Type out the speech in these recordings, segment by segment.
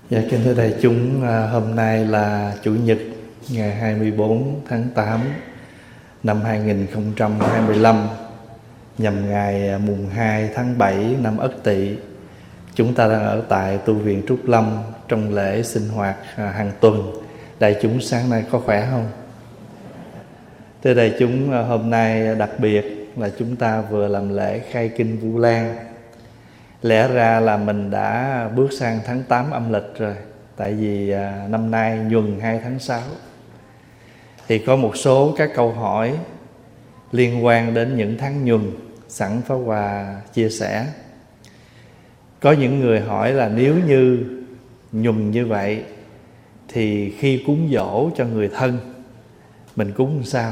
Dạ, kính thưa đại chúng, hôm nay là Chủ nhật ngày 24 tháng 8 năm 2025, nhằm ngày mùng 2 tháng 7 năm Ất Tỵ. Chúng ta đang ở tại tu viện Trúc Lâm trong lễ sinh hoạt hàng tuần. Đại chúng sáng nay có khỏe không? Thưa đại chúng, hôm nay đặc biệt là chúng ta vừa làm lễ khai kinh Vu Lan. Lẽ ra là mình đã bước sang tháng 8 âm lịch rồi, tại vì năm nay nhuần 2 tháng 6. Thì có một số các câu hỏi liên quan đến những tháng nhuần, sẵn Pháp Hòa chia sẻ. Có những người hỏi là nếu như nhuần như vậy thì khi cúng giỗ cho người thân mình cúng làm sao?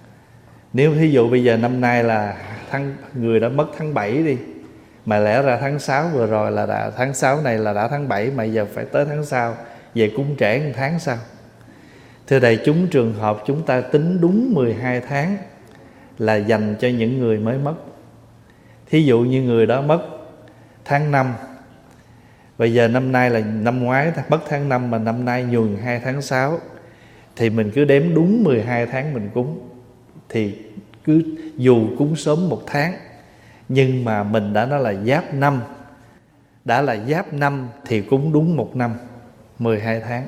Nếu thí dụ bây giờ năm nay là người đã mất tháng 7 đi, mà lẽ ra tháng 6 vừa rồi là tháng 6 này là đã tháng 7, mà giờ phải tới tháng sau, về cúng trễ một tháng sau. Thưa đại chúng, trường hợp chúng ta tính đúng 12 tháng là dành cho những người mới mất. Thí dụ như người đó mất tháng 5, bây giờ năm nay là năm ngoái mất tháng 5 mà năm nay nhuần 2 tháng 6, thì mình cứ đếm đúng 12 tháng mình cúng. Thì cứ dù cúng sớm 1 tháng, nhưng mà mình đã nói là giáp năm, đã là giáp năm thì cúng đúng 1 năm 12 tháng.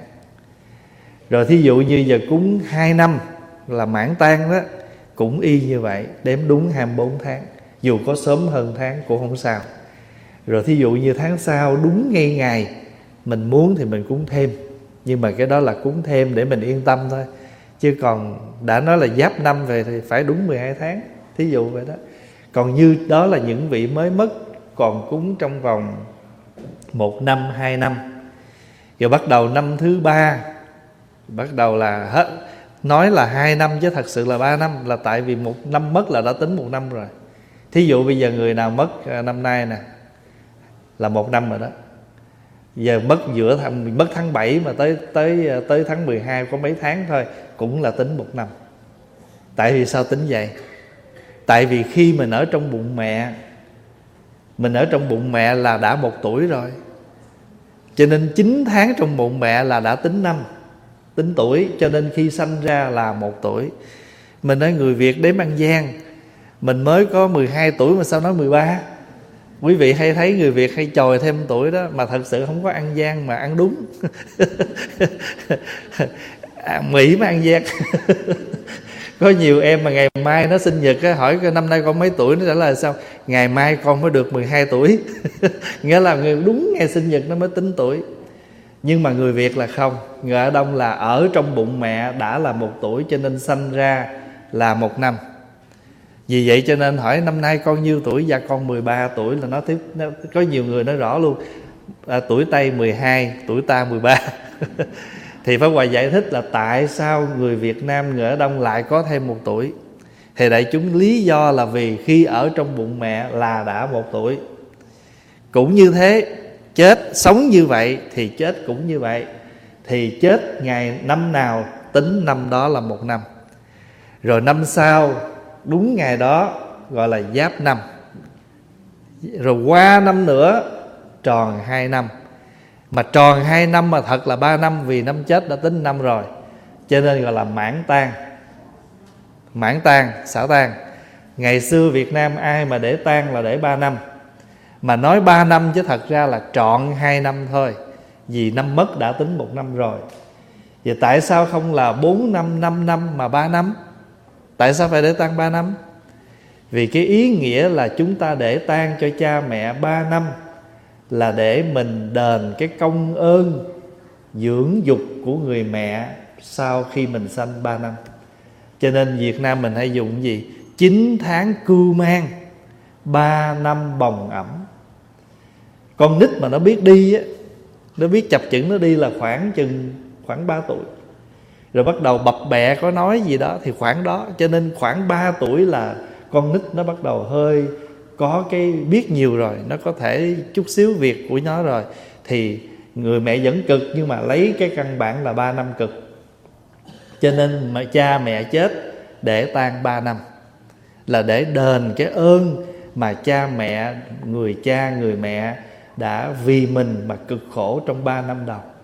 Rồi thí dụ như giờ cúng 2 năm là mãn tang đó, cũng y như vậy, đếm đúng 24 tháng, dù có sớm hơn tháng cũng không sao. Rồi thí dụ như tháng sau đúng ngay ngày mình muốn thì mình cúng thêm, nhưng mà cái đó là cúng thêm để mình yên tâm thôi, chứ còn đã nói là giáp năm về thì phải đúng 12 tháng, thí dụ vậy đó. Còn như đó là những vị mới mất, còn cúng trong vòng 1 năm, 2 năm. Rồi bắt đầu năm thứ 3, bắt đầu là hết, nói là 2 năm chứ thật sự là 3 năm, là tại vì 1 năm mất là đã tính 1 năm rồi. Thí dụ bây giờ người nào mất năm nay nè là 1 năm rồi đó. Giờ mất mất tháng 7 mà tới tháng 12 có mấy tháng thôi, cũng là tính 1 năm. Tại vì sao tính vậy? Tại vì khi mình ở trong bụng mẹ, mình ở trong bụng mẹ là đã 1 tuổi rồi, cho nên 9 tháng trong bụng mẹ là đã tính năm, tính tuổi, cho nên khi sanh ra là 1 tuổi. Mình nói người Việt đếm ăn gian, mình mới có 12 tuổi mà sao nói 13? Quý vị hay thấy người Việt hay chồi thêm tuổi đó, mà thật sự không có ăn gian mà ăn đúng. Mỹ mà ăn gian. Có nhiều em mà ngày mai nó sinh nhật á, hỏi năm nay con mấy tuổi, nó trả lời sao? Ngày mai con mới được 12 tuổi. Nghĩa là người đúng ngày sinh nhật nó mới tính tuổi. Nhưng mà người Việt là không, người ở Đông là ở trong bụng mẹ đã là 1 tuổi, cho nên sanh ra là 1 năm. Vì vậy cho nên hỏi năm nay con nhiêu tuổi? Dạ con 13 tuổi, là nó có nhiều người nói rõ luôn, tuổi Tây 12, tuổi ta 13. Thì Pháp Hòa giải thích là tại sao người Việt Nam, người ở Đông lại có thêm 1 tuổi. Thì đại chúng lý do là vì khi ở trong bụng mẹ là đã 1 tuổi. Cũng như thế, chết sống như vậy thì chết cũng như vậy. Thì chết ngày năm nào tính năm đó là 1 năm. Rồi năm sau đúng ngày đó gọi là giáp năm. Rồi qua năm nữa tròn 2 năm. Mà tròn 2 năm mà thật là 3 năm, vì năm chết đã tính năm rồi, cho nên gọi là mãn tang. Mãn tang, xả tang. Ngày xưa Việt Nam ai mà để tang là để 3 năm. Mà nói 3 năm chứ thật ra là trọn 2 năm thôi, vì năm mất đã tính 1 năm rồi. Vậy tại sao không là 4 năm, 5 năm mà 3 năm? Tại sao phải để tang 3 năm? Vì cái ý nghĩa là chúng ta để tang cho cha mẹ 3 năm là để mình đền cái công ơn dưỡng dục của người mẹ sau khi mình sanh 3 năm. Cho nên Việt Nam mình hay dùng cái gì? 9 tháng cưu mang, 3 năm bồng ẩm. Con nít mà nó biết đi á, nó biết chập chững nó đi là khoảng 3 tuổi. Rồi bắt đầu bập bẹ có nói gì đó thì khoảng đó. Cho nên khoảng 3 tuổi là con nít nó bắt đầu hơi có cái biết nhiều rồi, nó có thể chút xíu việc của nó rồi. Thì người mẹ vẫn cực, nhưng mà lấy cái căn bản là 3 năm cực. Cho nên mà cha mẹ chết để tang 3 năm là để đền cái ơn mà cha mẹ, người cha, người mẹ đã vì mình mà cực khổ trong 3 năm đầu.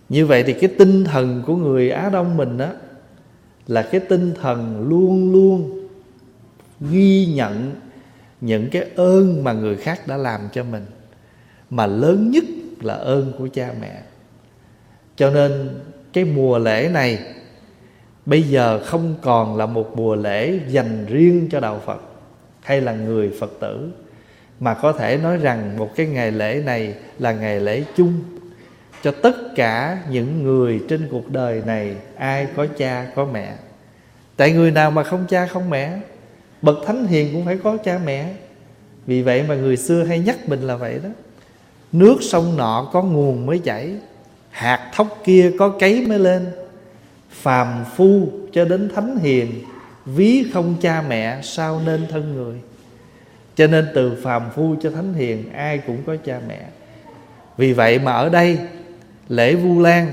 Như vậy thì cái tinh thần của người Á Đông mình đó là cái tinh thần luôn luôn ghi nhận những cái ơn mà người khác đã làm cho mình, mà lớn nhất là ơn của cha mẹ. Cho nên cái mùa lễ này bây giờ không còn là một mùa lễ dành riêng cho đạo Phật hay là người Phật tử, mà có thể nói rằng một cái ngày lễ này là ngày lễ chung cho tất cả những người trên cuộc đời này, ai có cha có mẹ. Tại người nào mà không cha không mẹ, bậc thánh hiền cũng phải có cha mẹ. Vì vậy mà người xưa hay nhắc mình là vậy đó: nước sông nọ có nguồn mới chảy, hạt thóc kia có cấy mới lên. Phàm phu cho đến thánh hiền, ví không cha mẹ sao nên thân người. Cho nên từ phàm phu cho thánh hiền ai cũng có cha mẹ. Vì vậy mà ở đây lễ Vu Lan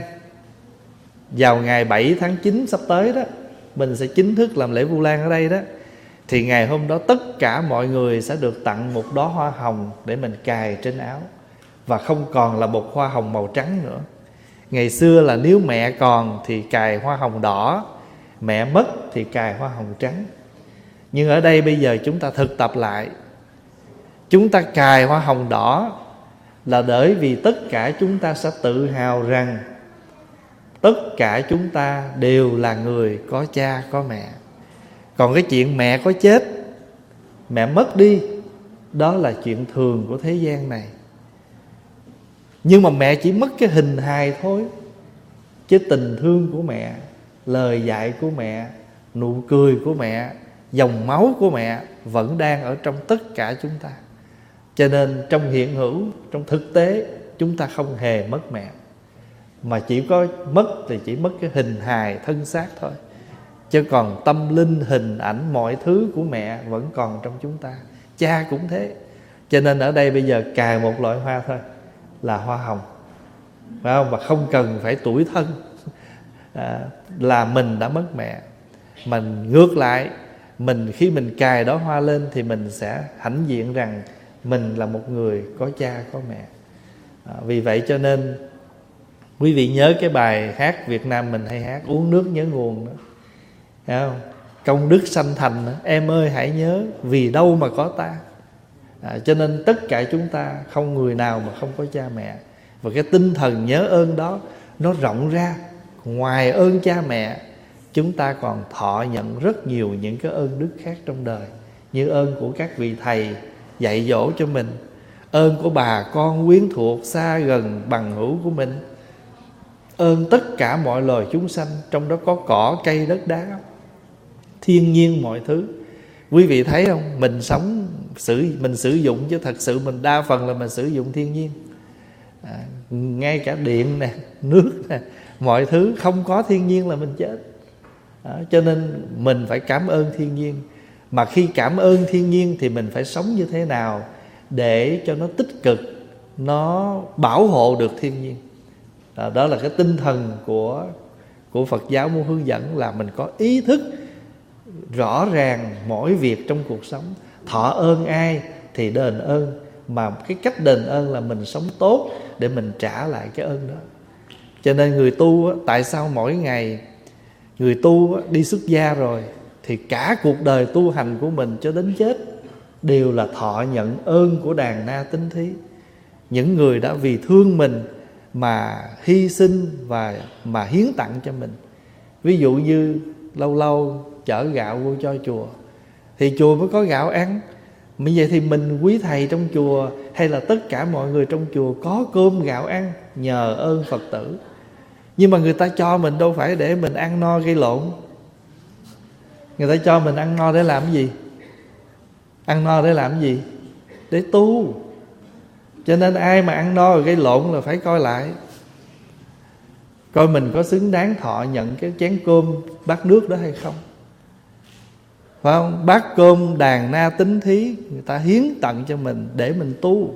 vào ngày 7 tháng 9 sắp tới đó, mình sẽ chính thức làm lễ Vu Lan ở đây đó. Thì ngày hôm đó tất cả mọi người sẽ được tặng một đóa hoa hồng để mình cài trên áo, và không còn là một hoa hồng màu trắng nữa. Ngày xưa là nếu mẹ còn thì cài hoa hồng đỏ, mẹ mất thì cài hoa hồng trắng. Nhưng ở đây bây giờ chúng ta thực tập lại, chúng ta cài hoa hồng đỏ là bởi vì tất cả chúng ta sẽ tự hào rằng tất cả chúng ta đều là người có cha có mẹ. Còn cái chuyện mẹ có chết, mẹ mất đi, đó là chuyện thường của thế gian này. Nhưng mà mẹ chỉ mất cái hình hài thôi, chứ tình thương của mẹ, lời dạy của mẹ, nụ cười của mẹ, dòng máu của mẹ vẫn đang ở trong tất cả chúng ta. Cho nên trong hiện hữu, trong thực tế, chúng ta không hề mất mẹ, mà chỉ có mất thì chỉ mất cái hình hài thân xác thôi. Chứ còn tâm linh, hình ảnh, mọi thứ của mẹ vẫn còn trong chúng ta. Cha cũng thế. Cho nên ở đây bây giờ cài một loại hoa thôi, là hoa hồng, phải không? Và không cần phải tủi thân là mình đã mất mẹ. Mình ngược lại, mình khi mình cài đó hoa lên thì mình sẽ hãnh diện rằng mình là một người có cha có mẹ. Vì vậy cho nên quý vị nhớ cái bài hát Việt Nam mình hay hát uống nước nhớ nguồn đó, thấy không? Công đức sanh thành đó, em ơi hãy nhớ vì đâu mà có ta. Cho nên tất cả chúng ta không người nào mà không có cha mẹ. Và cái tinh thần nhớ ơn đó nó rộng ra. Ngoài ơn cha mẹ, chúng ta còn thọ nhận rất nhiều những cái ơn đức khác trong đời. Như ơn của các vị thầy dạy dỗ cho mình, ơn của bà con quyến thuộc xa gần bằng hữu của mình, ơn tất cả mọi loài chúng sanh, trong đó có cỏ cây đất đá, thiên nhiên mọi thứ. Quý vị thấy không? Mình sống mình sử dụng, chứ thật sự mình đa phần là mình sử dụng thiên nhiên. Ngay cả điện nè, nước nè, mọi thứ không có thiên nhiên là mình chết. Cho nên mình phải cảm ơn thiên nhiên. Mà khi cảm ơn thiên nhiên thì mình phải sống như thế nào để cho nó tích cực, nó bảo hộ được thiên nhiên. Đó là cái tinh thần của Phật giáo muốn hướng dẫn, là mình có ý thức rõ ràng mỗi việc trong cuộc sống. Thọ ơn ai thì đền ơn, mà cái cách đền ơn là mình sống tốt để mình trả lại cái ơn đó. Cho nên người tu tại sao mỗi ngày người tu đi xuất gia rồi thì cả cuộc đời tu hành của mình cho đến chết đều là thọ nhận ơn của đàn na tín thí, những người đã vì thương mình mà hy sinh và mà hiến tặng cho mình. Ví dụ như lâu lâu chở gạo vô cho chùa thì chùa mới có gạo ăn. Như vậy thì mình quý thầy trong chùa hay là tất cả mọi người trong chùa có cơm gạo ăn nhờ ơn Phật tử. Nhưng mà người ta cho mình đâu phải để mình ăn no gây lộn. Người ta cho mình ăn no để làm cái gì? Ăn no để làm cái gì? Để tu. Cho nên ai mà ăn no rồi gây lộn là phải coi lại, coi mình có xứng đáng thọ nhận cái chén cơm bát nước đó hay không. Phải không? Bát cơm đàn na tín thí người ta hiến tặng cho mình để mình tu,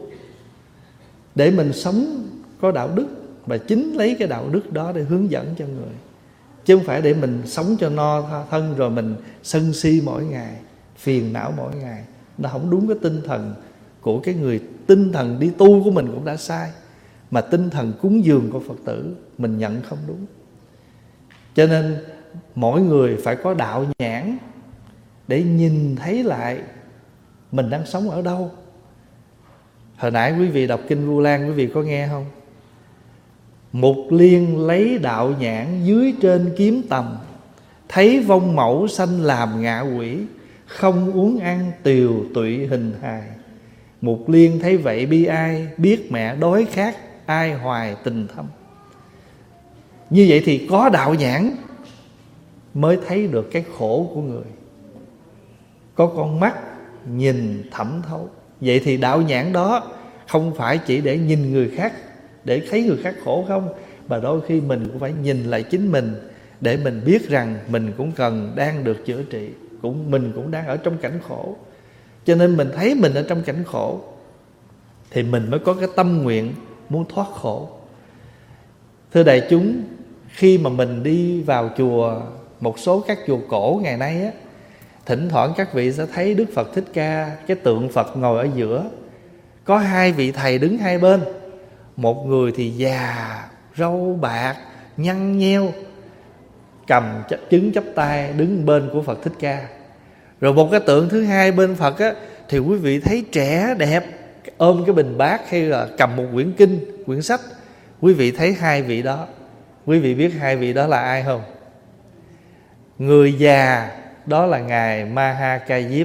để mình sống có đạo đức, và chính lấy cái đạo đức đó để hướng dẫn cho người. Chứ không phải để mình sống cho no thân rồi mình sân si mỗi ngày, phiền não mỗi ngày. Nó không đúng cái tinh thần của cái người. Tinh thần đi tu của mình cũng đã sai. mà tinh thần cúng dường của Phật tử mình nhận không đúng. Cho nên mỗi người phải có đạo nhãn để nhìn thấy lại mình đang sống ở đâu. Hồi nãy quý vị đọc kinh Vu Lan, quý vị có nghe không? Mục Liên lấy đạo nhãn dưới trên kiếm tầm, thấy vong mẫu sanh làm ngạ quỷ, không uống ăn tiều tụy hình hài. Mục Liên thấy vậy bi ai, biết mẹ đói khát, ai hoài tình thâm. Như vậy thì có đạo nhãn mới thấy được cái khổ của người, có con mắt nhìn thẩm thấu. Vậy thì đạo nhãn đó không phải chỉ để nhìn người khác, để thấy người khác khổ không, mà đôi khi mình cũng phải nhìn lại chính mình, để mình biết rằng mình cũng cần đang được chữa trị, mình cũng đang ở trong cảnh khổ. Cho nên mình thấy mình ở trong cảnh khổ thì mình mới có cái tâm nguyện muốn thoát khổ. Thưa đại chúng, khi mà mình đi vào chùa, một số các chùa cổ ngày nay á, thỉnh thoảng các vị sẽ thấy Đức Phật Thích Ca, cái tượng Phật ngồi ở giữa, có hai vị thầy đứng hai bên. Một người thì già, râu bạc, nhăn nheo, cầm trứng chắp tay đứng bên của Phật Thích Ca. Rồi một cái tượng thứ hai bên Phật á, thì quý vị thấy trẻ đẹp, ôm cái bình bát hay là cầm một quyển kinh, quyển sách. Quý vị thấy hai vị đó, quý vị biết hai vị đó là ai không? Người già đó là Ngài Ma Ha Diếp,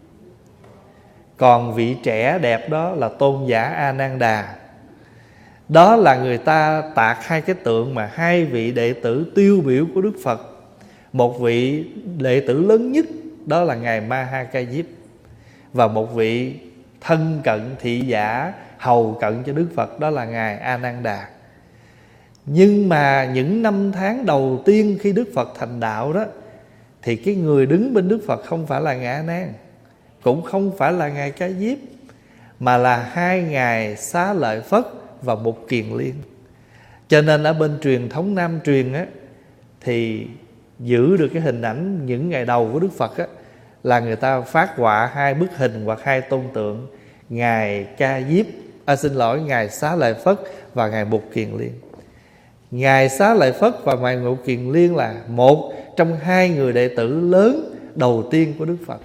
còn vị trẻ đẹp đó là Tôn giả A Nan Đà. Đó là người ta tạc hai cái tượng mà hai vị đệ tử tiêu biểu của Đức Phật. Một vị đệ tử lớn nhất đó là Ngài Ma Ha Diếp, và một vị thân cận thị giả hầu cận cho Đức Phật đó là Ngài A Nan Đà. Nhưng mà những năm tháng đầu tiên khi Đức Phật thành đạo đó, thì cái người đứng bên Đức Phật không phải là Ngài A Nan, cũng không phải là Ngài Ca Diếp, mà là hai Ngài Xá Lợi Phất và Mục Kiền Liên. Cho nên ở bên truyền thống Nam truyền á, thì giữ được cái hình ảnh những ngày đầu của Đức Phật á, là người ta phát họa hai bức hình hoặc hai tôn tượng Ngài Ca Diếp, Ngài Xá Lợi Phất và Ngài Mục Kiền Liên. Ngài Xá Lợi Phất và Ngài Mục Kiền Liên là một trong hai người đệ tử lớn đầu tiên của Đức Phật.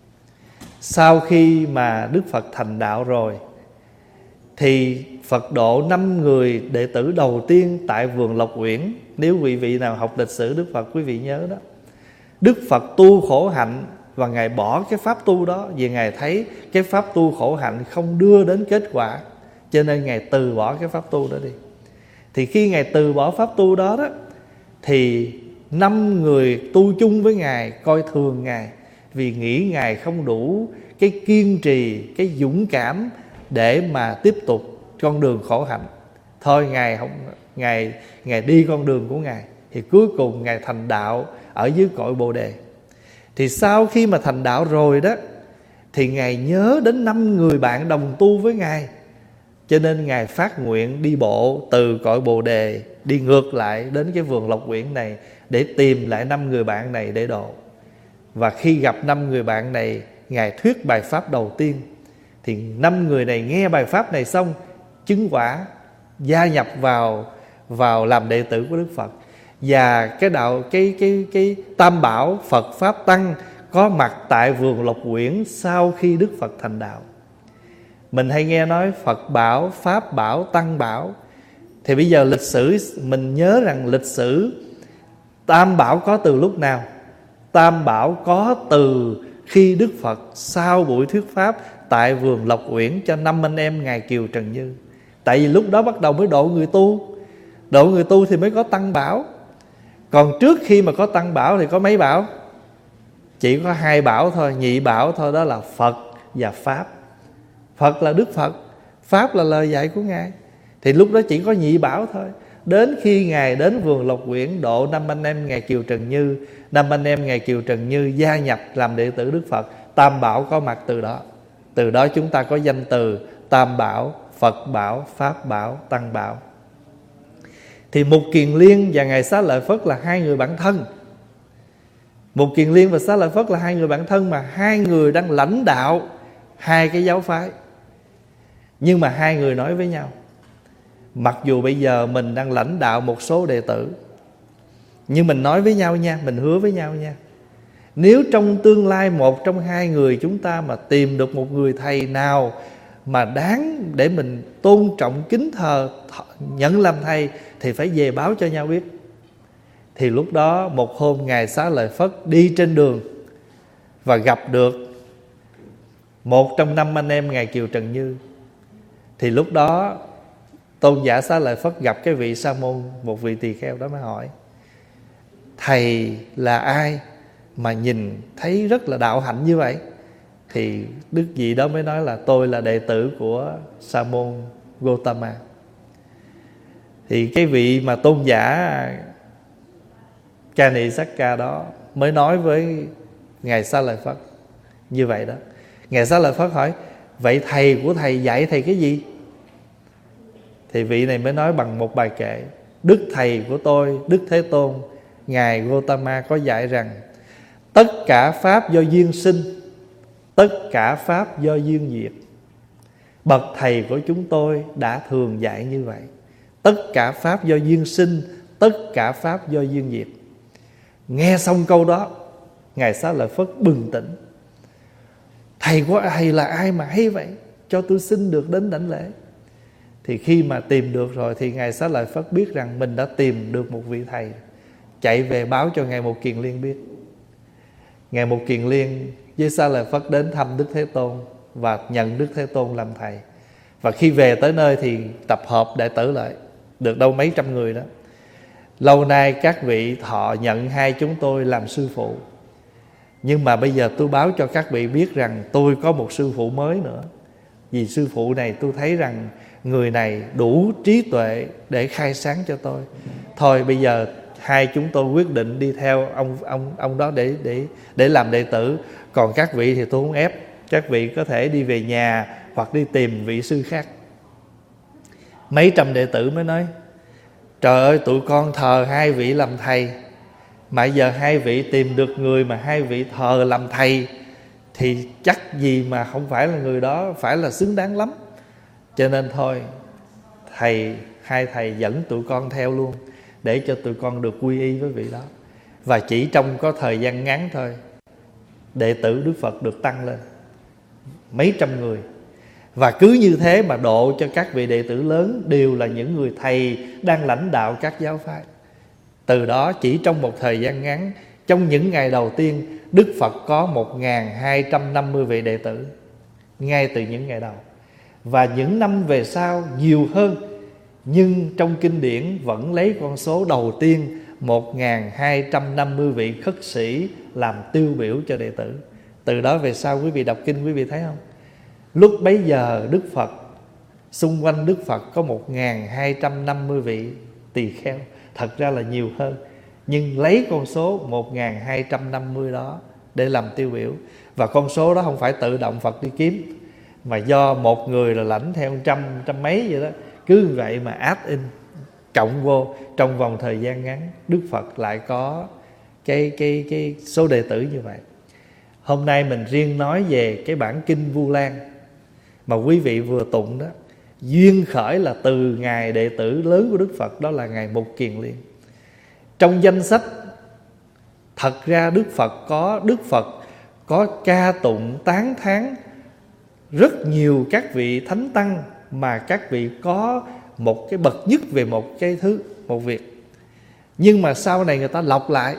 Sau khi mà Đức Phật thành đạo rồi, thì Phật độ 5 người đệ tử đầu tiên tại vườn Lộc Uyển. Nếu quý vị nào học lịch sử Đức Phật, quý vị nhớ đó. Đức Phật tu khổ hạnh và Ngài bỏ cái pháp tu đó, vì Ngài thấy cái pháp tu khổ hạnh không đưa đến kết quả, cho nên Ngài từ bỏ cái pháp tu đó đi. Thì khi Ngài từ bỏ pháp tu đó đó, thì 5 người tu chung với Ngài coi thường Ngài, vì nghĩ Ngài không đủ cái kiên trì, cái dũng cảm để mà tiếp tục con đường khổ hạnh. Thôi Ngài đi con đường của Ngài. Thì cuối cùng Ngài thành đạo ở dưới cội Bồ Đề. Thì sau khi mà thành đạo rồi đó, thì Ngài nhớ đến 5 người bạn đồng tu với Ngài, cho nên Ngài phát nguyện đi bộ từ cội Bồ Đề đi ngược lại đến cái vườn Lộc Uyển này để tìm lại 5 người bạn này để độ. Và khi gặp 5 người bạn này, Ngài thuyết bài pháp đầu tiên. Thì 5 người này nghe bài pháp này xong, chứng quả, gia nhập vào làm đệ tử của Đức Phật. Và cái Tam Bảo Phật Pháp Tăng có mặt tại vườn Lộc Uyển sau khi Đức Phật thành đạo. Mình hay nghe nói Phật Bảo, Pháp Bảo, Tăng Bảo. Thì bây giờ lịch sử mình nhớ rằng lịch sử Tam Bảo có từ lúc nào? Tam Bảo có từ khi Đức Phật sau buổi thuyết pháp tại vườn Lộc Uyển cho 5 anh em Ngài Kiều Trần Như. Tại vì lúc đó bắt đầu mới độ người tu. Độ người tu thì mới có Tăng Bảo. Còn trước khi mà có Tăng Bảo thì có mấy bảo? Chỉ có 2 bảo thôi, nhị bảo thôi, đó là Phật và Pháp. Phật là Đức Phật, Pháp là lời dạy của Ngài. Thì lúc đó chỉ có nhị bảo thôi. Đến khi Ngài đến vườn Lộc Uyển độ 5 anh em Ngài Kiều Trần Như, 5 anh em Ngài Kiều Trần Như gia nhập làm đệ tử Đức Phật, Tam Bảo có mặt từ đó. Từ đó chúng ta có danh từ Tam Bảo, Phật Bảo, Pháp Bảo, Tăng Bảo. Thì Mục Kiền Liên và Ngài Xá Lợi Phất là 2 người bạn thân. Mục Kiền Liên và Xá Lợi Phất là 2 người bạn thân, mà 2 người đang lãnh đạo 2 cái giáo phái. Nhưng mà 2 người nói với nhau, Mặc dù bây giờ mình đang lãnh đạo một số đệ tử, nhưng mình nói với nhau nha, mình hứa với nhau nha, nếu trong tương lai một trong hai người chúng ta mà tìm được một người thầy nào mà đáng để mình tôn trọng, kính thờ, nhận làm thầy, thì phải về báo cho nhau biết. Thì lúc đó một hôm Ngài Xá Lợi Phất đi trên đường và gặp được một trong 5 anh em Ngài Kiều Trần Như. Thì lúc đó Tôn giả Xá Lợi Phất gặp cái vị sa môn, một vị tỳ kheo đó, mới hỏi: thầy là ai mà nhìn thấy rất là đạo hạnh như vậy? Thì đức vị đó mới nói là tôi là đệ tử của sa môn Gotama. Thì cái vị mà tôn giả Kanisaka đó mới nói với Ngài Xá Lợi Phất như vậy đó. Ngài Xá Lợi Phất hỏi: vậy thầy của thầy dạy thầy cái gì? Thì vị này mới nói bằng một bài kệ: đức thầy của tôi, Đức Thế Tôn Ngài Gotama có dạy rằng tất cả pháp do duyên sinh, tất cả pháp do duyên diệt. Bậc thầy của chúng tôi đã thường dạy như vậy: tất cả pháp do duyên sinh, tất cả pháp do duyên diệt. Nghe xong câu đó, Ngài Xá Lợi Phất bừng tỉnh: thầy của thầy là ai mà hay vậy, cho tôi xin được đến đảnh lễ. Thì khi mà tìm được rồi thì Ngài Xá Lợi Phất biết rằng mình đã tìm được một vị thầy, chạy về báo cho Ngài Một Kiền Liên biết. Ngài Một Kiền Liên với Xá Lợi Phất đến thăm Đức Thế Tôn và nhận Đức Thế Tôn làm thầy. Và khi về tới nơi thì tập hợp đệ tử lại, được đâu mấy trăm người đó. Lâu nay các vị thọ nhận hai chúng tôi làm sư phụ, nhưng mà bây giờ tôi báo cho các vị biết rằng tôi có một sư phụ mới nữa. Vì sư phụ này tôi thấy rằng người này đủ trí tuệ để khai sáng cho tôi. Thôi bây giờ hai chúng tôi quyết định đi theo ông đó để làm đệ tử. Còn các vị thì tôi không ép, các vị có thể đi về nhà hoặc đi tìm vị sư khác. Mấy trăm đệ tử mới nói: trời ơi, tụi con thờ hai vị làm thầy, mà giờ hai vị tìm được người mà hai vị thờ làm thầy thì chắc gì mà không phải là người đó, phải là xứng đáng lắm. Cho nên thôi, hai thầy dẫn tụi con theo luôn, để cho tụi con được quy y với vị đó. Và chỉ trong có thời gian ngắn thôi, đệ tử Đức Phật được tăng lên mấy trăm người. Và cứ như thế mà độ cho các vị đệ tử lớn đều là những người thầy đang lãnh đạo các giáo phái. Từ đó chỉ trong một thời gian ngắn, trong những ngày đầu tiên, Đức Phật có 1250 vị đệ tử ngay từ những ngày đầu. Và những năm về sau nhiều hơn, nhưng trong kinh điển vẫn lấy con số đầu tiên 1250 vị khất sĩ làm tiêu biểu cho đệ tử. Từ đó về sau quý vị đọc kinh quý vị thấy không? Lúc bấy giờ Đức Phật, xung quanh Đức Phật có 1250 vị tỳ kheo. Thật ra là nhiều hơn, nhưng lấy con số 1250 đó để làm tiêu biểu. Và con số đó không phải tự động Phật đi kiếm, mà do một người là lãnh theo trăm mấy vậy đó. Cứ vậy mà add in, cộng vô, trong vòng thời gian ngắn Đức Phật lại có cái số đệ tử như vậy. Hôm nay mình riêng nói về cái bản kinh Vu Lan mà quý vị vừa tụng đó. Duyên khởi là từ ngài đệ tử lớn của Đức Phật, đó là ngài Một Kiền Liên. Trong danh sách, thật ra Đức Phật có ca tụng tán thán rất nhiều các vị thánh tăng, mà các vị có một cái bậc nhất về một việc. Nhưng mà sau này người ta lọc lại,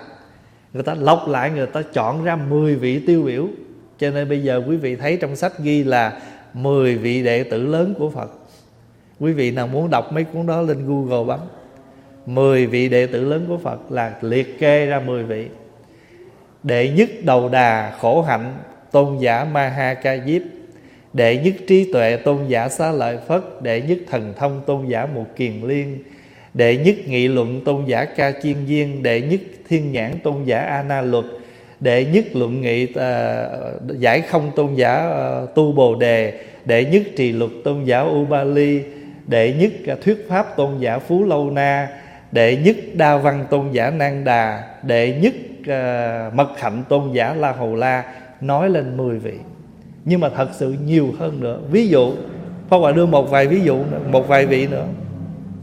người ta chọn ra 10 vị tiêu biểu. Cho nên bây giờ quý vị thấy trong sách ghi là 10 vị đệ tử lớn của Phật. Quý vị nào muốn đọc mấy cuốn đó lên Google bấm 10 vị đệ tử lớn của Phật, là liệt kê ra 10 vị. Đệ nhất đầu đà khổ hạnh tôn giả Ma Ha Ca Diếp, đệ nhất trí tuệ tôn giả Xá Lợi Phất, đệ nhất thần thông tôn giả Một Kiền Liên, đệ nhất nghị luận tôn giả Ca Chiên Viên, đệ nhất thiên nhãn tôn giả A Na Luật, đệ nhất luận nghị giải không tôn giả Tu Bồ Đề, đệ nhất trì luật tôn giả Ubali, đệ nhất thuyết pháp tôn giả Phú Lâu Na, đệ nhất đa văn tôn giả Nang Đà, đệ nhất mật hạnh tôn giả La Hầu La. Nói lên 10 vị, nhưng mà thật sự nhiều hơn nữa. Ví dụ Pháp Hòa đưa một vài ví dụ nữa, một vài vị nữa.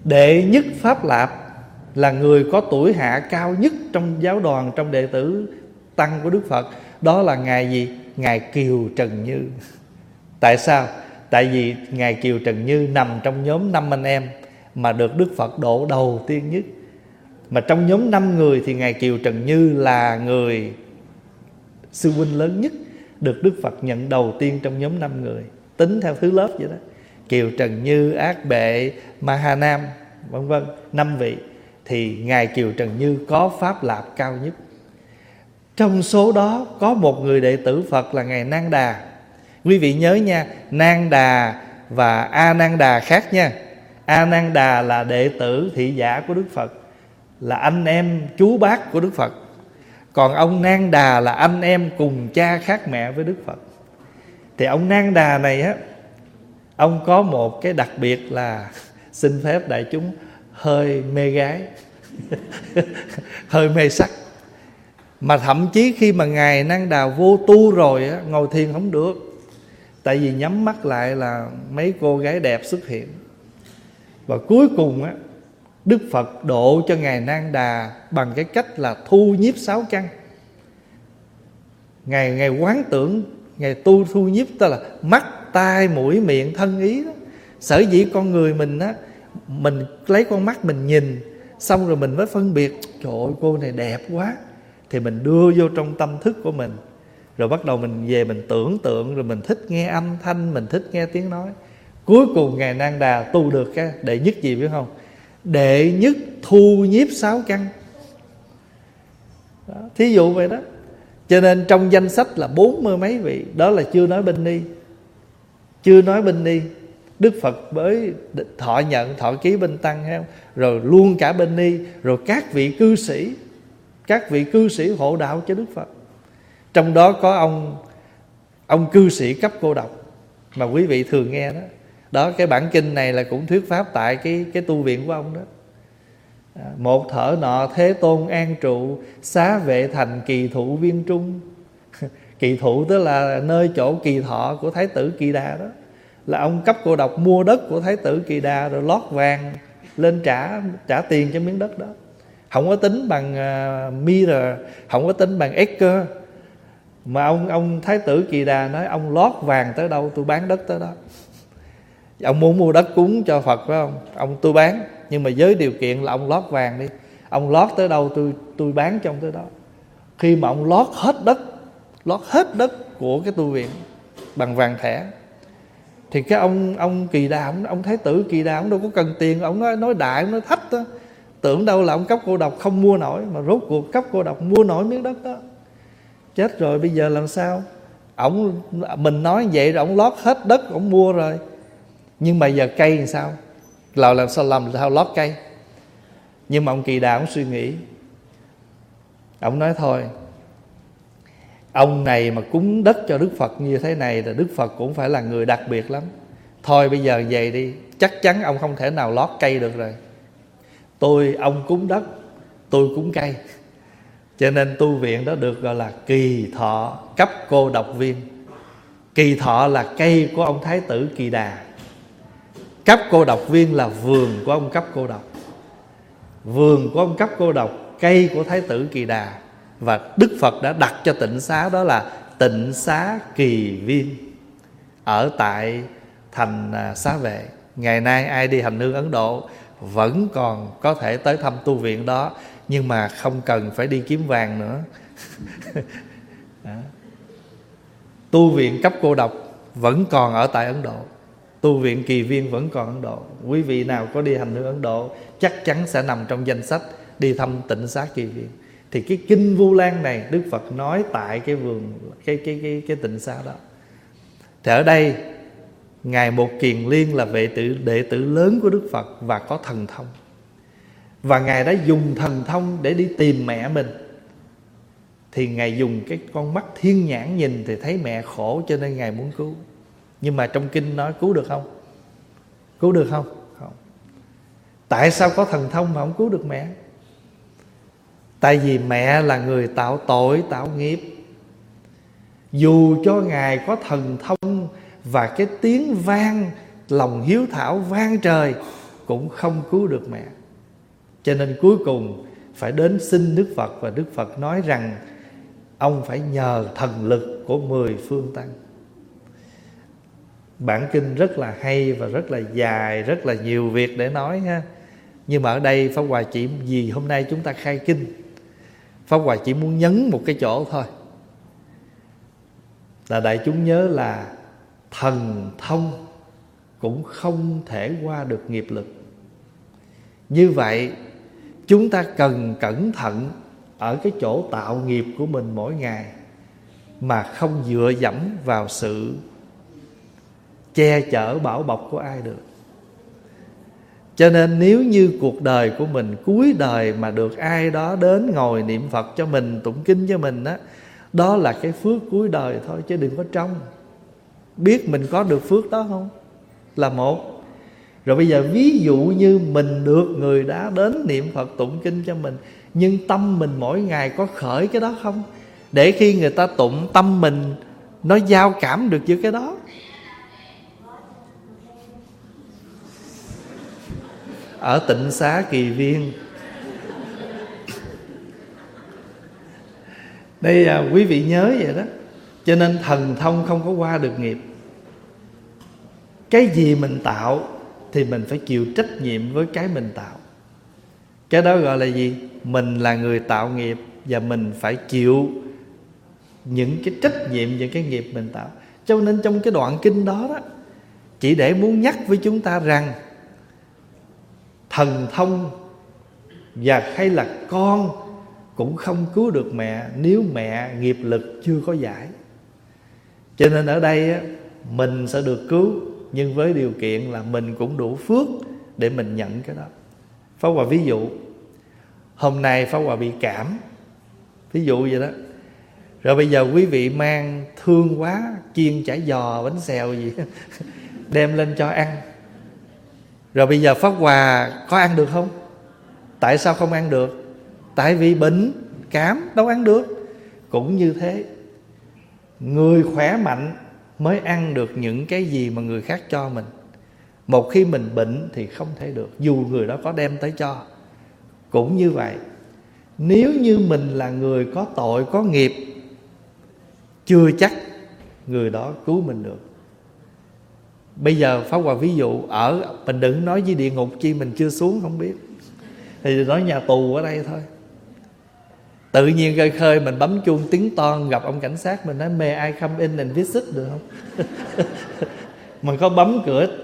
Đệ nhất Pháp Lạp là người có tuổi hạ cao nhất trong giáo đoàn, trong đệ tử tăng của Đức Phật. Đó là Ngài gì? Ngài Kiều Trần Như. Tại sao? Tại vì Ngài Kiều Trần Như nằm trong nhóm 5 anh em mà được Đức Phật độ đầu tiên nhất. Mà trong nhóm 5 người thì Ngài Kiều Trần Như là người sư huynh lớn nhất, được Đức Phật nhận đầu tiên trong nhóm 5 người, tính theo thứ lớp vậy đó. Kiều Trần Như, Ác Bệ, Mahanam, vân vân, 5 vị. Thì Ngài Kiều Trần Như có Pháp Lạp cao nhất. Trong số đó có một người đệ tử Phật là Ngài Nang Đà. Quý vị nhớ nha, Nang Đà và A Nan Đà khác nha. A Nan Đà là đệ tử thị giả của Đức Phật, là anh em chú bác của Đức Phật. Còn ông Nang Đà là anh em cùng cha khác mẹ với Đức Phật. Thì ông Nang Đà này á, ông có một cái đặc biệt là xin phép đại chúng hơi mê gái hơi mê sắc. Mà thậm chí khi mà Ngài Nang Đà vô tu rồi á, ngồi thiền không được. Tại vì nhắm mắt lại là mấy cô gái đẹp xuất hiện. Và cuối cùng á, Đức Phật độ cho Ngài Nang Đà bằng cái cách là thu nhiếp 6 căn. Ngài quán tưởng, Ngài thu nhiếp, tức là mắt, tai, mũi, miệng, thân, ý đó. Sở dĩ con người mình á, mình lấy con mắt mình nhìn, xong rồi mình mới phân biệt, trời ơi cô này đẹp quá, thì mình đưa vô trong tâm thức của mình. Rồi bắt đầu mình về mình tưởng tượng, rồi mình thích nghe âm thanh, mình thích nghe tiếng nói. Cuối cùng Ngài Nang Đà tu được cái đệ nhất gì biết không? Đệ nhất thu nhiếp 6 căn đó, thí dụ vậy đó. Cho nên trong danh sách là 40 mấy vị. Đó là chưa nói Binh Ni. Chưa nói Binh Ni, Đức Phật mới thọ nhận, thọ ký Binh Tăng hay không? Rồi luôn cả Binh Ni, rồi các vị cư sĩ, các vị cư sĩ hộ đạo cho Đức Phật. Trong đó có ông cư sĩ cấp cô độc mà quý vị thường nghe đó. Đó, cái bản kinh này là cũng thuyết pháp tại cái tu viện của ông đó. Một thở nọ Thế Tôn an trụ, xá vệ thành kỳ thụ viên trung. Kỳ thụ tức là nơi chỗ kỳ thọ của Thái tử Kỳ Đà đó. Là ông cấp cô độc mua đất của Thái tử Kỳ Đà, rồi lót vàng lên trả tiền cho miếng đất đó. Không có tính bằng mirror, không có tính bằng acre. Mà ông Thái tử Kỳ Đà nói ông lót vàng tới đâu tôi bán đất tới đó. Ông muốn mua đất cúng cho Phật phải không? Ông tôi bán, nhưng mà với điều kiện là ông lót vàng đi. Ông lót tới đâu tôi bán cho ông tới đó. Khi mà ông lót hết đất của cái tu viện bằng vàng thẻ, thì cái ông Kỳ Đà, ông Thái tử Kỳ Đà, ông đâu có cần tiền. Ông nói đại, ông nói thách đó. Tưởng đâu là ông cấp cô độc không mua nổi, mà rốt cuộc cấp cô độc mua nổi miếng đất đó. Chết rồi, bây giờ làm sao? Mình nói vậy rồi ông lót hết đất, ông mua rồi. Nhưng mà giờ cây làm sao? Làm sao lót cây? Nhưng mà ông Kỳ Đà ông suy nghĩ. Ông nói thôi, ông này mà cúng đất cho Đức Phật như thế này là Đức Phật cũng phải là người đặc biệt lắm. Thôi bây giờ vậy đi, chắc chắn ông không thể nào lót cây được rồi. Ông cúng đất, tôi cúng cây. Cho nên tu viện đó được gọi là Kỳ Thọ cấp cô độc viên. Kỳ Thọ là cây của ông Thái tử Kỳ Đà, cấp cô độc viên là vườn của ông cấp cô độc. Vườn của ông cấp cô độc, cây của Thái tử Kỳ Đà. Và Đức Phật đã đặt cho tịnh xá đó là Tịnh Xá Kỳ Viên, ở tại thành Xá Vệ. Ngày nay ai đi hành hương Ấn Độ vẫn còn có thể tới thăm tu viện đó, nhưng mà không cần phải đi kiếm vàng nữa. Tu viện cấp cô độc vẫn còn ở tại Ấn Độ. Tu viện Kỳ Viên vẫn còn Ấn Độ. Quý vị nào có đi hành hương Ấn Độ chắc chắn sẽ nằm trong danh sách đi thăm Tịnh Xá Kỳ Viên. Thì cái kinh Vu Lan này Đức Phật nói tại cái vườn, cái tịnh xá đó. Thì ở đây Ngài Một Kiền Liên là đệ tử lớn của Đức Phật và có thần thông. Và Ngài đã dùng thần thông để đi tìm mẹ mình. Thì Ngài dùng cái con mắt thiên nhãn nhìn thì thấy mẹ khổ, cho nên Ngài muốn cứu. Nhưng mà trong kinh nói cứu được không? Cứu được không? Không. Tại sao có thần thông mà không cứu được mẹ? Tại vì mẹ là người tạo tội, tạo nghiệp. Dù cho Ngài có thần thông và cái tiếng vang, lòng hiếu thảo vang trời, cũng không cứu được mẹ. Cho nên cuối cùng phải đến xin Đức Phật, và Đức Phật nói rằng ông phải nhờ thần lực của 10 phương tăng. Bản kinh rất là hay và rất là dài, rất là nhiều việc để nói ha. Nhưng mà ở đây Pháp Hòa chỉ vì hôm nay chúng ta khai kinh, Pháp Hòa chỉ muốn nhấn một cái chỗ thôi, là đại chúng nhớ là thần thông cũng không thể qua được nghiệp lực. Như vậy chúng ta cần cẩn thận ở cái chỗ tạo nghiệp của mình mỗi ngày, mà không dựa dẫm vào sự che chở bảo bọc của ai được. Cho nên nếu như cuộc đời của mình cuối đời mà được ai đó đến ngồi niệm Phật cho mình, tụng kinh cho mình á, đó là cái phước cuối đời thôi, chứ đừng có trông. Biết mình có được phước đó không là một. Rồi bây giờ ví dụ như mình được người đã đến niệm Phật tụng kinh cho mình, nhưng tâm mình mỗi ngày có khởi cái đó không? Để khi người ta tụng, tâm mình nó giao cảm được với cái đó. Ở Tịnh Xá Kỳ Viên đây, quý vị nhớ vậy đó. Cho nên thần thông không có qua được nghiệp. Cái gì mình tạo thì mình phải chịu trách nhiệm với cái mình tạo. Cái đó gọi là gì? Mình là người tạo nghiệp, và mình phải chịu những cái trách nhiệm về cái nghiệp mình tạo. Cho nên trong cái đoạn kinh đó đó, chỉ để muốn nhắc với chúng ta rằng thần thông và hay là con cũng không cứu được mẹ nếu mẹ nghiệp lực chưa có giải. Cho nên ở đây á, mình sẽ được cứu, nhưng với điều kiện là mình cũng đủ phước để mình nhận cái đó. Pháp Hòa ví dụ, hôm nay Pháp Hòa bị cảm, ví dụ vậy đó. Rồi bây giờ quý vị mang thương quá, chiên chả giò, bánh xèo gì đem lên cho ăn. Rồi bây giờ Pháp Hòa có ăn được không? Tại sao không ăn được? Tại vì bệnh, cảm, đâu ăn được. Cũng như thế, người khỏe mạnh mới ăn được những cái gì mà người khác cho mình. Một khi mình bệnh thì không thể được, dù người đó có đem tới cho. Cũng như vậy, nếu như mình là người có tội, có nghiệp, chưa chắc người đó cứu mình được. Bây giờ Pháp Hòa ví dụ, mình đừng nói với địa ngục chi mình chưa xuống không biết, thì nói nhà tù ở đây thôi. Tự nhiên khơi khơi mình bấm chuông tiếng to, gặp ông cảnh sát mình nói may I come in and visit được không? Mình có bấm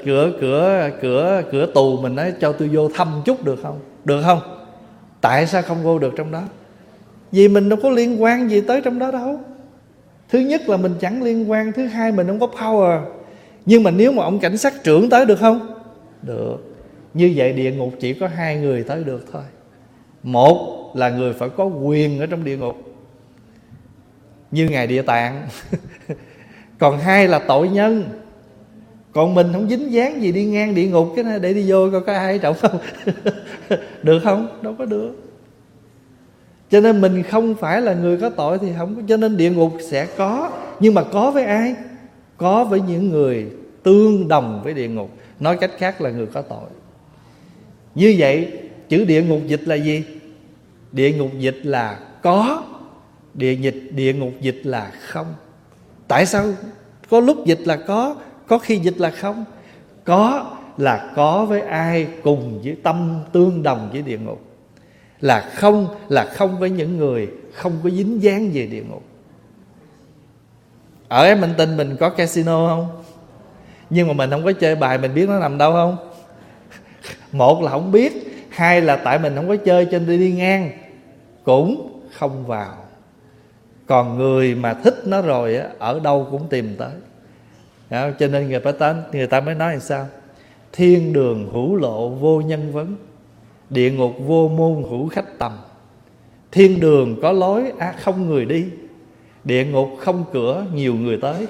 cửa tù mình nói cho tôi vô thăm chút được không? Được không? Tại sao không vô được trong đó? Vì mình đâu có liên quan gì tới trong đó đâu. Thứ nhất là mình chẳng liên quan, thứ hai mình không có power. Nhưng mà nếu mà ông cảnh sát trưởng tới được không? Được. Như vậy địa ngục chỉ có hai người tới được thôi. Một là người phải có quyền ở trong địa ngục, như Ngài Địa Tạng. Còn hai là tội nhân. Còn mình không dính dáng gì đi ngang địa ngục cái này để đi vô coi có ai trọng không. Được không? Đâu có được. Cho nên mình không phải là người có tội thì không có. Cho nên địa ngục sẽ có, nhưng mà có với ai? Có với những người tương đồng với địa ngục. Nói cách khác là người có tội. Như vậy chữ địa ngục dịch là gì? Địa ngục dịch là có, địa ngục dịch là không. Tại sao có lúc dịch là có khi dịch là không? Có là có với ai cùng với tâm tương đồng với địa ngục. Là không với những người không có dính dáng về địa ngục. Ở Edmonton mình có casino không? Nhưng mà mình không có chơi bài, mình biết nó nằm đâu không? Một là không biết, hai là tại mình không có chơi cho nên đi ngang cũng không vào. Còn người mà thích nó rồi á, ở đâu cũng tìm tới. Đó, cho nên người ta mới nói làm sao? Thiên đường hữu lộ vô nhân vấn, địa ngục vô môn hữu khách tầm. Thiên đường có lối không người đi, địa ngục không cửa nhiều người tới.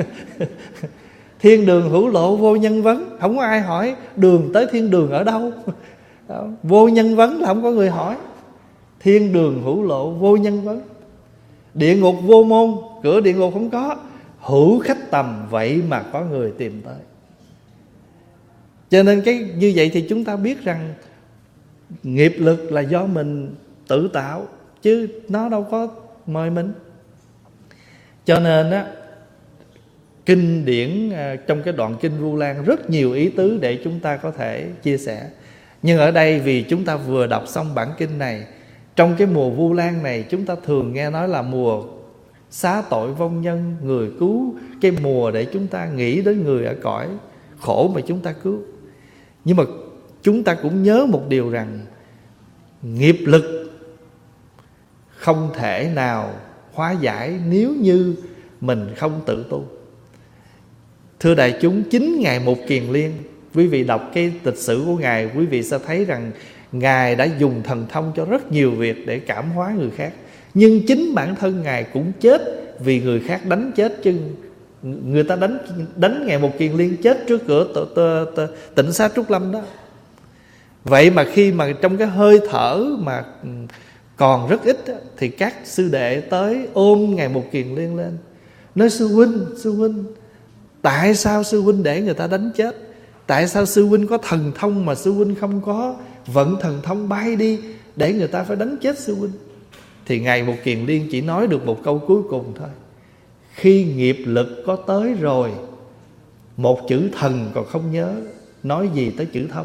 Thiên đường hữu lộ vô nhân vấn, không có ai hỏi đường tới thiên đường ở đâu. Vô nhân vấn là không có người hỏi. Thiên đường hữu lộ vô nhân vấn. Địa ngục vô môn, cửa địa ngục không có, hữu khách tầm, vậy mà có người tìm tới. Cho nên như vậy thì chúng ta biết rằng nghiệp lực là do mình tự tạo, chứ nó đâu có mời mình. Cho nên á, kinh điển trong cái đoạn kinh Vu Lan rất nhiều ý tứ để chúng ta có thể chia sẻ. Nhưng ở đây vì chúng ta vừa đọc xong bản kinh này, trong cái mùa Vu Lan này chúng ta thường nghe nói là mùa xá tội vong nhân, người cứu, cái mùa để chúng ta nghĩ đến người ở cõi khổ mà chúng ta cứu. Nhưng mà chúng ta cũng nhớ một điều rằng nghiệp lực không thể nào hóa giải nếu như mình không tự tu. Thưa đại chúng, 9 ngày một kiền liên, quý vị đọc cái lịch sử của Ngài, quý vị sẽ thấy rằng Ngài đã dùng thần thông cho rất nhiều việc để cảm hóa người khác. Nhưng chính bản thân Ngài cũng chết vì người khác đánh chết chứ. Người ta đánh Ngài một kiền liên chết trước cửa Tịnh Xá Trúc Lâm đó. Vậy mà khi mà trong cái hơi thở mà còn rất ít đó, thì các sư đệ tới ôm Ngài một kiền liên lên, nói sư huynh, tại sao sư huynh để người ta đánh chết? Tại sao sư huynh có thần thông mà sư huynh không có vận thần thông bay đi để người ta phải đánh chết sư huynh? Thì Ngài một kiền liên chỉ nói được một câu cuối cùng thôi: khi nghiệp lực có tới rồi, một chữ thần còn không nhớ, nói gì tới chữ thông.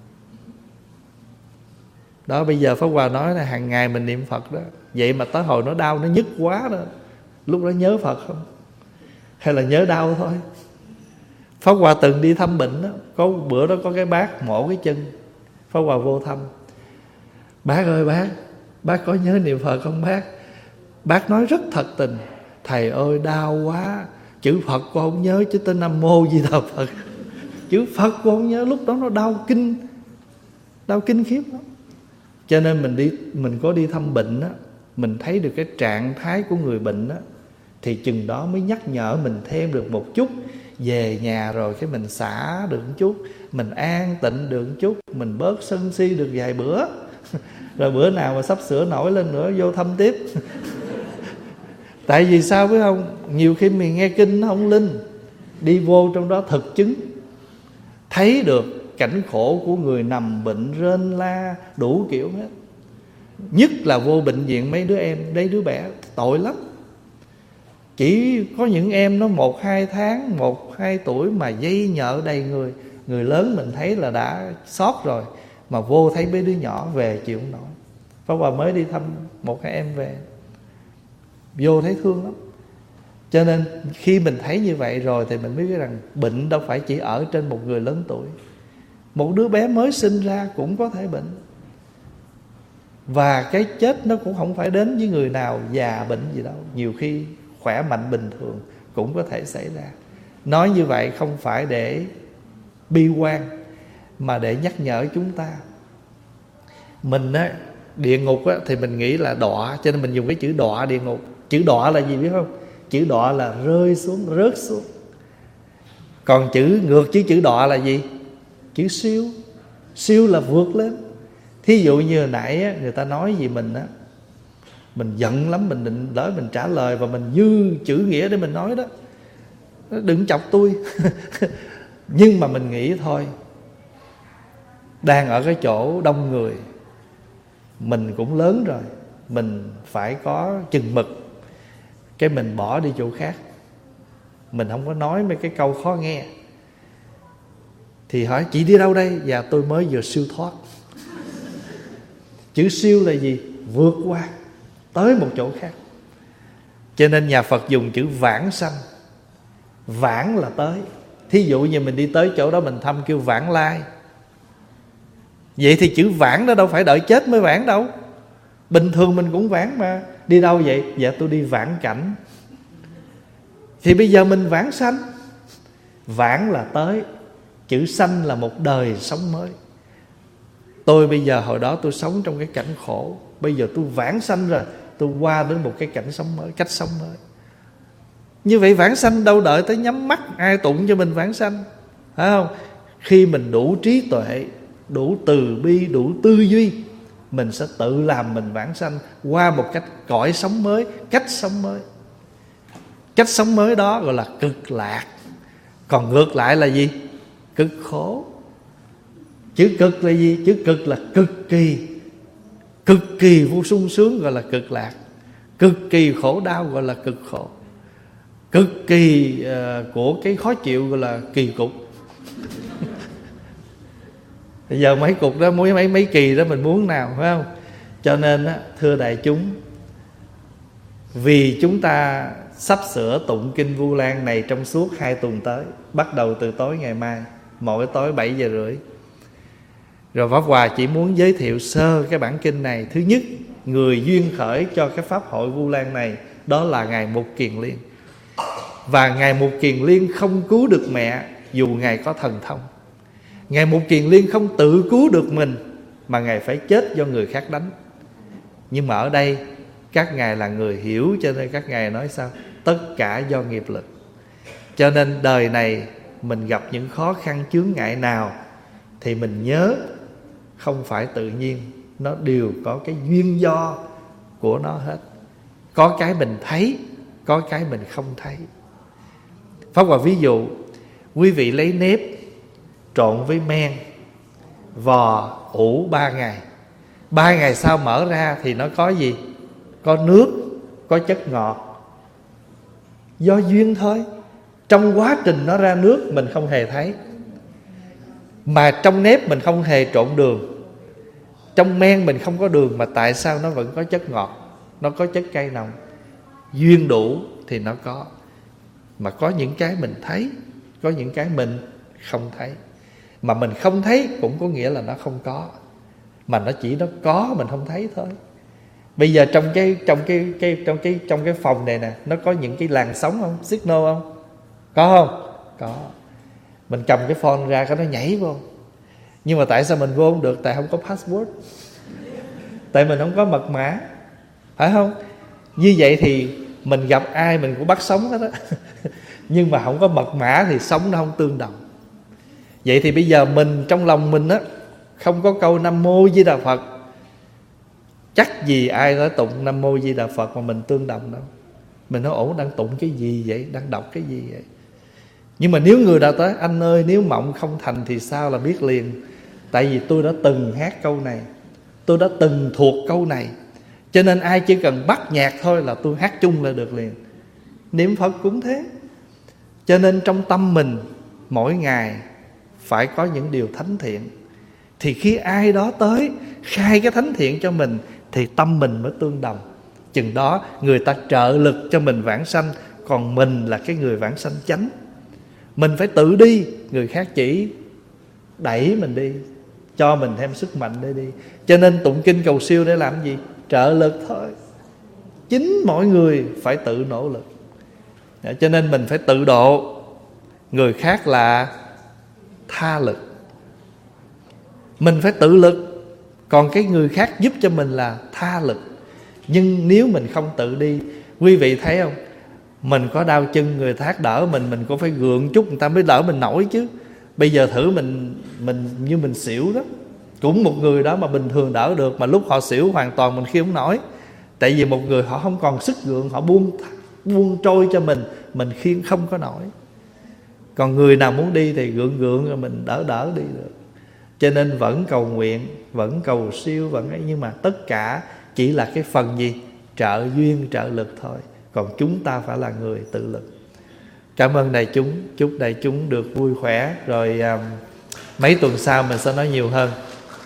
Đó, bây giờ Pháp Hòa nói là hàng ngày mình niệm Phật đó, vậy mà tới hồi nó đau, nó nhức quá đó, lúc đó nhớ Phật không? Hay là nhớ đau thôi? Pháp Hòa từng đi thăm bệnh đó, có bữa đó có cái bác mổ cái chân, Pháp Hòa vô thăm. Bác ơi bác có nhớ niệm Phật không bác? Bác nói rất thật tình: thầy ơi đau quá, chữ Phật con không nhớ, chứ tên Nam Mô Di Đà Phật chữ Phật con không nhớ. Lúc đó nó đau kinh khiếp lắm. Cho nên mình có đi thăm bệnh á, mình thấy được cái trạng thái của người bệnh á, thì chừng đó mới nhắc nhở mình thêm được một chút. Về nhà rồi cái mình xả được một chút, mình an tịnh được một chút, mình bớt sân si được vài bữa rồi bữa nào mà sắp sửa nổi lên nữa vô thăm tiếp Tại vì sao biết không? Nhiều khi mình nghe kinh nó không linh, đi vô trong đó thực chứng, thấy được cảnh khổ của người nằm bệnh rên la đủ kiểu hết. Nhất là vô bệnh viện mấy đứa em, mấy đứa bé tội lắm. Chỉ có những em nó 1-2 tháng, 1-2 tuổi mà dây nhợ đầy người. Người lớn mình thấy là đã xót rồi, mà vô thấy mấy đứa nhỏ về chịu không nổi. Pháp Hòa mới đi thăm 1-2 em về, vô thấy thương lắm. Cho nên khi mình thấy như vậy rồi thì mình mới biết rằng bệnh đâu phải chỉ ở trên một người lớn tuổi. Một đứa bé mới sinh ra cũng có thể bệnh. Và cái chết nó cũng không phải đến với người nào già bệnh gì đâu. Nhiều khi khỏe mạnh bình thường cũng có thể xảy ra. Nói như vậy không phải để bi quan, mà để nhắc nhở chúng ta. Mình á, địa ngục á, thì mình nghĩ là đọa, cho nên mình dùng cái chữ đọa địa ngục. Chữ đọa là gì biết không? Chữ đọa là rơi xuống, rớt xuống. Còn chữ ngược chứ chữ đọa là gì? Chữ siêu. Siêu là vượt lên. Thí dụ như hồi nãy á, người ta nói gì mình á, mình giận lắm, mình định lỡ mình trả lời và mình dư chữ nghĩa để mình nói đó, đừng chọc tôi nhưng mà mình nghĩ thôi, đang ở cái chỗ đông người, mình cũng lớn rồi, mình phải có chừng mực. Cái mình bỏ đi chỗ khác, mình không có nói mấy cái câu khó nghe. Thì hỏi chị đi đâu đây? Dạ tôi mới vừa siêu thoát. Chữ siêu là gì? Vượt qua, tới một chỗ khác. Cho nên nhà Phật dùng chữ vãng sanh. Vãng là tới. Thí dụ như mình đi tới chỗ đó mình thăm kêu vãng lai. Vậy thì chữ vãng đó đâu phải đợi chết mới vãng đâu. Bình thường mình cũng vãng mà. Đi đâu vậy? Dạ tôi đi vãng cảnh. Thì bây giờ mình vãng sanh. Vãng là tới. Chữ sanh là một đời sống mới. Tôi bây giờ hồi đó tôi sống trong cái cảnh khổ, bây giờ tôi vãng sanh rồi, tôi qua đến một cái cảnh sống mới, cách sống mới. Như vậy vãng sanh đâu đợi tới nhắm mắt ai tụng cho mình vãng sanh, phải không? Khi mình đủ trí tuệ, đủ từ bi, đủ tư duy, mình sẽ tự làm mình vãng sanh qua một cách cõi sống mới, cách sống mới. Cách sống mới đó gọi là cực lạc. Còn ngược lại là gì? Cực khổ. Chữ cực là gì? Chữ cực là cực kỳ vô sung sướng gọi là cực lạc, cực kỳ khổ đau gọi là cực khổ, cực kỳ của cái khó chịu gọi là kỳ cục. Bây giờ mấy cục đó, mấy kỳ đó mình muốn nào, phải không? Cho nên thưa đại chúng, vì chúng ta sắp sửa tụng kinh Vu Lan này trong suốt 2 tuần tới, bắt đầu từ tối ngày mai, mỗi tối 7 giờ rưỡi. Rồi Pháp Hòa chỉ muốn giới thiệu sơ cái bản kinh này. Thứ nhất, người duyên khởi cho cái pháp hội Vu Lan này đó là Ngài Mục Kiền Liên. Và Ngài Mục Kiền Liên không cứu được mẹ dù Ngài có thần thông. Ngài Mục Kiền Liên không tự cứu được mình, mà Ngài phải chết do người khác đánh. Nhưng mà ở đây các Ngài là người hiểu, cho nên các Ngài nói sao? Tất cả do nghiệp lực. Cho nên đời này mình gặp những khó khăn chướng ngại nào thì mình nhớ không phải tự nhiên, nó đều có cái duyên do của nó hết. Có cái mình thấy, có cái mình không thấy. Pháp Hòa ví dụ, quý vị lấy nếp trộn với men, vò ủ 3 ngày. 3 ngày sau mở ra thì nó có gì? Có nước, có chất ngọt. Do duyên thôi. Trong quá trình nó ra nước mình không hề thấy. Mà trong nếp mình không hề trộn đường, trong men mình không có đường, mà tại sao nó vẫn có chất ngọt, nó có chất cay nồng? Duyên đủ thì nó có. Mà có những cái mình thấy, có những cái mình không thấy. Mà mình không thấy cũng có nghĩa là nó không có, mà nó chỉ nó có mình không thấy thôi. Bây giờ trong cái phòng này nè, nó có những cái làn sóng không? Signal không? Có không? Có. Mình cầm cái phone ra cái nó nhảy vô. Nhưng mà tại sao mình vô không được? Tại không có password, tại mình không có mật mã, phải không? Như vậy thì mình gặp ai mình cũng bắt sống hết á. Nhưng mà không có mật mã thì sống nó không tương đồng. Vậy thì bây giờ mình trong lòng mình á không có câu Nam Mô Di Đà Phật, chắc gì ai nói tụng Nam Mô Di Đà Phật mà mình tương đồng đâu. Mình nói ủa đang tụng cái gì vậy, đang đọc cái gì vậy? Nhưng mà nếu người đã tới, anh ơi nếu mộng không thành thì sao, là biết liền. Tại vì tôi đã từng hát câu này, tôi đã từng thuộc câu này, cho nên ai chỉ cần bắt nhạc thôi là tôi hát chung là được liền. Niệm Phật cũng thế. Cho nên trong tâm mình mỗi ngày phải có những điều thánh thiện, thì khi ai đó tới khai cái thánh thiện cho mình thì tâm mình mới tương đồng. Chừng đó người ta trợ lực cho mình vãng sanh, còn mình là cái người vãng sanh chánh. Mình phải tự đi, người khác chỉ đẩy mình đi, cho mình thêm sức mạnh để đi. Cho nên tụng kinh cầu siêu để làm gì? Trợ lực thôi. Chính mọi người phải tự nỗ lực. Cho nên mình phải tự độ, người khác là tha lực. Mình phải tự lực, còn cái người khác giúp cho mình là tha lực. Nhưng nếu mình không tự đi, quý vị thấy không, mình có đau chân người khác đỡ mình cũng phải gượng chút người ta mới đỡ mình nổi chứ. Bây giờ thử mình như mình xỉu đó, cũng một người đó mà bình thường đỡ được, mà lúc họ xỉu hoàn toàn mình khiêng không nổi. Tại vì một người họ không còn sức gượng, họ buông trôi cho mình khiêng không có nổi. Còn người nào muốn đi thì gượng rồi mình đỡ đi được. Cho nên vẫn cầu nguyện, vẫn cầu siêu, vẫn ấy, nhưng mà tất cả chỉ là cái phần gì? Trợ duyên, trợ lực thôi. Còn chúng ta phải là người tự lực. Cảm ơn đại chúng. Chúc đại chúng được vui khỏe. Rồi mấy tuần sau mình sẽ nói nhiều hơn.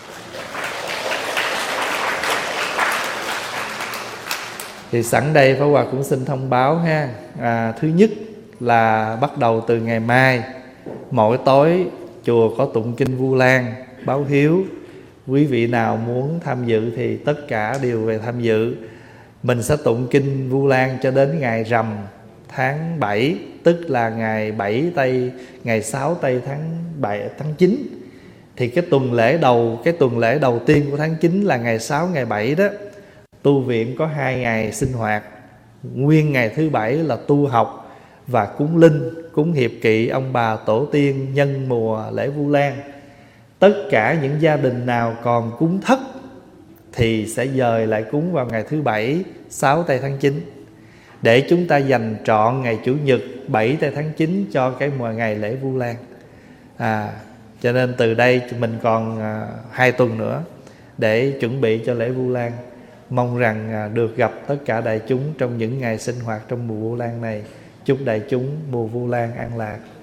Thì sẵn đây Pháp Hòa cũng xin thông báo ha. Thứ nhất là bắt đầu từ ngày mai, mỗi tối chùa có tụng kinh Vu Lan, báo hiếu. Quý vị nào muốn tham dự thì tất cả đều về tham dự. Mình sẽ tụng kinh Vu Lan cho đến ngày rằm tháng 7, tức là ngày 7 tây, ngày 6 tây tháng 9. Thì cái tuần lễ đầu tiên của tháng 9 là ngày 6, ngày 7 đó, tu viện có 2 ngày sinh hoạt. Nguyên ngày thứ 7 là tu học và cúng linh, cúng hiệp kỵ ông bà tổ tiên nhân mùa lễ Vu Lan. Tất cả những gia đình nào còn cúng thất thì sẽ dời lại cúng vào ngày thứ 7, 6 tây tháng 9, để chúng ta dành trọn ngày Chủ nhật 7 tây tháng 9 cho cái ngày lễ Vu Lan. Cho nên từ đây mình còn 2 tuần nữa để chuẩn bị cho lễ Vu Lan. Mong rằng được gặp tất cả đại chúng trong những ngày sinh hoạt trong mùa Vu Lan này. Chúc đại chúng mùa Vu Lan an lạc.